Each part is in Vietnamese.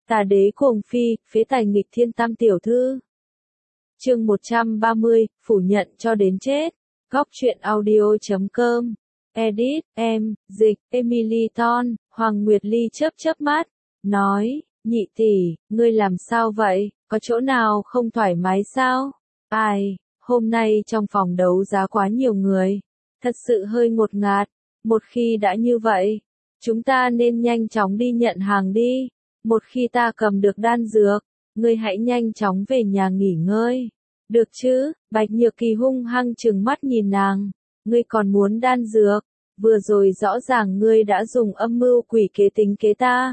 Tà đế cuồng phi, phế tài nghịch thiên tam tiểu thư. Chương 130, phủ nhận cho đến chết. Góc truyện audio.com. Edit, em, dịch, Emily Ton, Hoàng Nguyệt Ly chớp mắt, nói, nhị tỷ, ngươi làm sao vậy, có chỗ nào không thoải mái sao? Ai, hôm nay trong phòng đấu giá quá nhiều người, thật sự hơi ngột ngạt, một khi đã như vậy, chúng ta nên nhanh chóng đi nhận hàng đi, một khi ta cầm được đan dược, ngươi hãy nhanh chóng về nhà nghỉ ngơi. Được chứ, Bạch Nhược Kỳ hung hăng trừng mắt nhìn nàng, ngươi còn muốn đan dược, vừa rồi rõ ràng ngươi đã dùng âm mưu quỷ kế tính kế ta.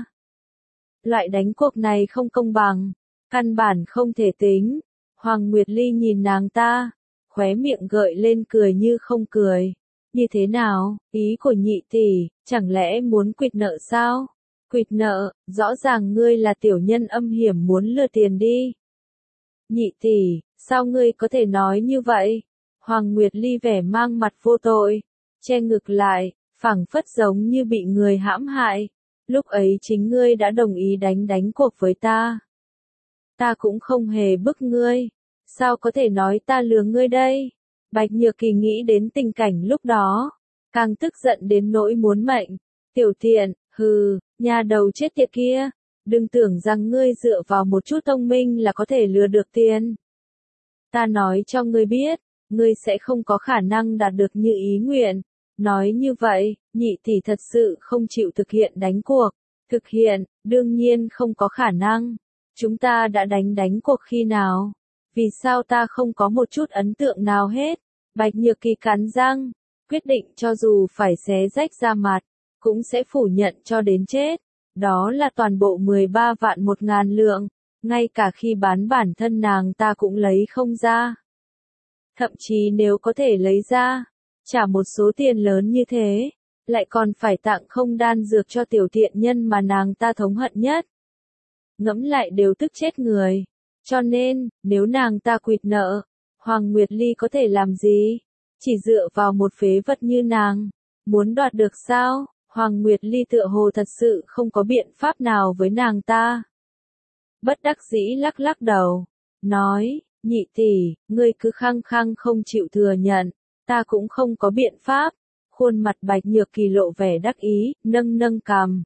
Loại đánh cuộc này không công bằng, căn bản không thể tính. Hoàng Nguyệt Ly nhìn nàng ta, khóe miệng gợi lên cười như không cười. Như thế nào, ý của nhị tỷ, chẳng lẽ muốn quỵt nợ sao? Quỵt nợ, rõ ràng ngươi là tiểu nhân âm hiểm muốn lừa tiền đi. Nhị tỷ, sao ngươi có thể nói như vậy? Hoàng Nguyệt Ly vẻ mang mặt vô tội, che ngực lại, phảng phất giống như bị người hãm hại. Lúc ấy chính ngươi đã đồng ý đánh cuộc với ta. Ta cũng không hề bức ngươi, sao có thể nói ta lừa ngươi đây? Bạch Nhược Kỳ nghĩ đến tình cảnh lúc đó, càng tức giận đến nỗi muốn mệnh. Tiểu tiện, hừ, nhà đầu chết tiệt kia, đừng tưởng rằng ngươi dựa vào một chút thông minh là có thể lừa được tiền. Ta nói cho ngươi biết, ngươi sẽ không có khả năng đạt được như ý nguyện. Nói như vậy, nhị tỷ thật sự không chịu thực hiện đánh cuộc. Thực hiện, đương nhiên không có khả năng. Chúng ta đã đánh cuộc khi nào? Vì sao ta không có một chút ấn tượng nào hết? Bạch Nhược Kỳ cắn răng, quyết định cho dù phải xé rách da mặt, cũng sẽ phủ nhận cho đến chết. Đó là toàn bộ 13 vạn 1.000 lượng, ngay cả khi bán bản thân nàng ta cũng lấy không ra. Thậm chí nếu có thể lấy ra, trả một số tiền lớn như thế, lại còn phải tặng không đan dược cho tiểu tiện nhân mà nàng ta thống hận nhất. Ngẫm lại đều tức chết người. Cho nên, nếu nàng ta quỵt nợ, Hoàng Nguyệt Ly có thể làm gì? Chỉ dựa vào một phế vật như nàng, muốn đoạt được sao? Hoàng Nguyệt Ly tựa hồ thật sự không có biện pháp nào với nàng ta. Bất đắc dĩ lắc đầu, nói, nhị tỷ, ngươi cứ khăng khăng không chịu thừa nhận, ta cũng không có biện pháp. Khuôn mặt Bạch Nhược Kỳ lộ vẻ đắc ý, nâng cằm.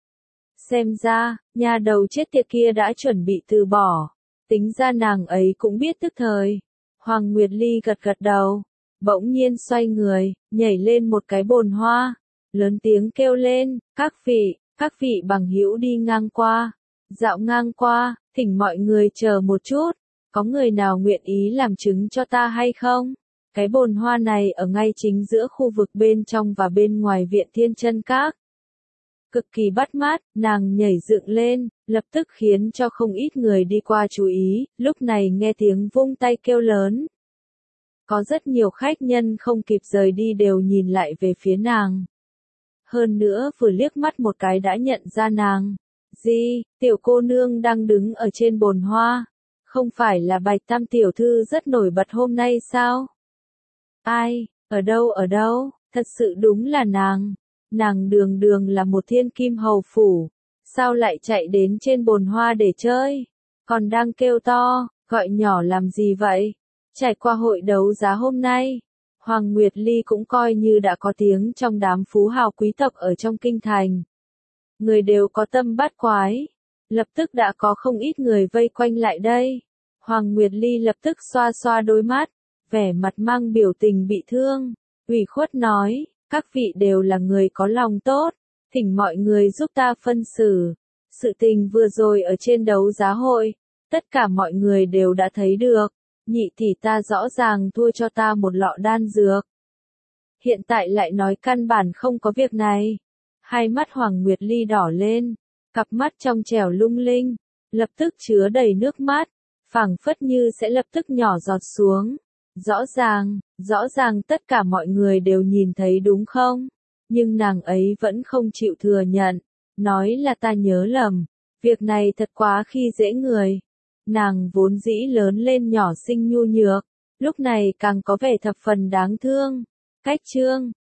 Xem ra, nhà đầu chết tiệt kia đã chuẩn bị từ bỏ. Tính ra nàng ấy cũng biết tức thời. Hoàng Nguyệt Ly gật đầu, bỗng nhiên xoay người, nhảy lên một cái bồn hoa, lớn tiếng kêu lên, các vị bằng hữu đi ngang qua, dạo ngang qua, thỉnh mọi người chờ một chút, có người nào nguyện ý làm chứng cho ta hay không? Cái bồn hoa này ở ngay chính giữa khu vực bên trong và bên ngoài viện Thiên Chân Các. Cực kỳ bắt mắt, nàng nhảy dựng lên, lập tức khiến cho không ít người đi qua chú ý, lúc này nghe tiếng vung tay kêu lớn. Có rất nhiều khách nhân không kịp rời đi đều nhìn lại về phía nàng. Hơn nữa vừa liếc mắt một cái đã nhận ra nàng. Gì, tiểu cô nương đang đứng ở trên bồn hoa, không phải là Bạch Tam tiểu thư rất nổi bật hôm nay sao? Ai, ở đâu, thật sự đúng là nàng. Nàng đường là một thiên kim hầu phủ, sao lại chạy đến trên bồn hoa để chơi, còn đang kêu to, gọi nhỏ làm gì vậy? Trải qua hội đấu giá hôm nay, Hoàng Nguyệt Ly cũng coi như đã có tiếng trong đám phú hào quý tộc ở trong kinh thành. Người đều có tâm bắt quái, lập tức đã có không ít người vây quanh lại đây. Hoàng Nguyệt Ly lập tức xoa đôi mắt, vẻ mặt mang biểu tình bị thương, ủy khuất nói. Các vị đều là người có lòng tốt, thỉnh mọi người giúp ta phân xử. Sự tình vừa rồi ở trên đấu giá hội, tất cả mọi người đều đã thấy được, nhị tỷ ta rõ ràng thua cho ta một lọ đan dược. Hiện tại lại nói căn bản không có việc này. Hai mắt Hoàng Nguyệt Ly đỏ lên, cặp mắt trong trẻo lung linh, lập tức chứa đầy nước mắt, phảng phất như sẽ lập tức nhỏ giọt xuống. Rõ ràng tất cả mọi người đều nhìn thấy đúng không? Nhưng nàng ấy vẫn không chịu thừa nhận, nói là ta nhớ lầm, việc này thật quá khi dễ người. Nàng vốn dĩ lớn lên nhỏ xinh nhu nhược, lúc này càng có vẻ thập phần đáng thương. Cách chương,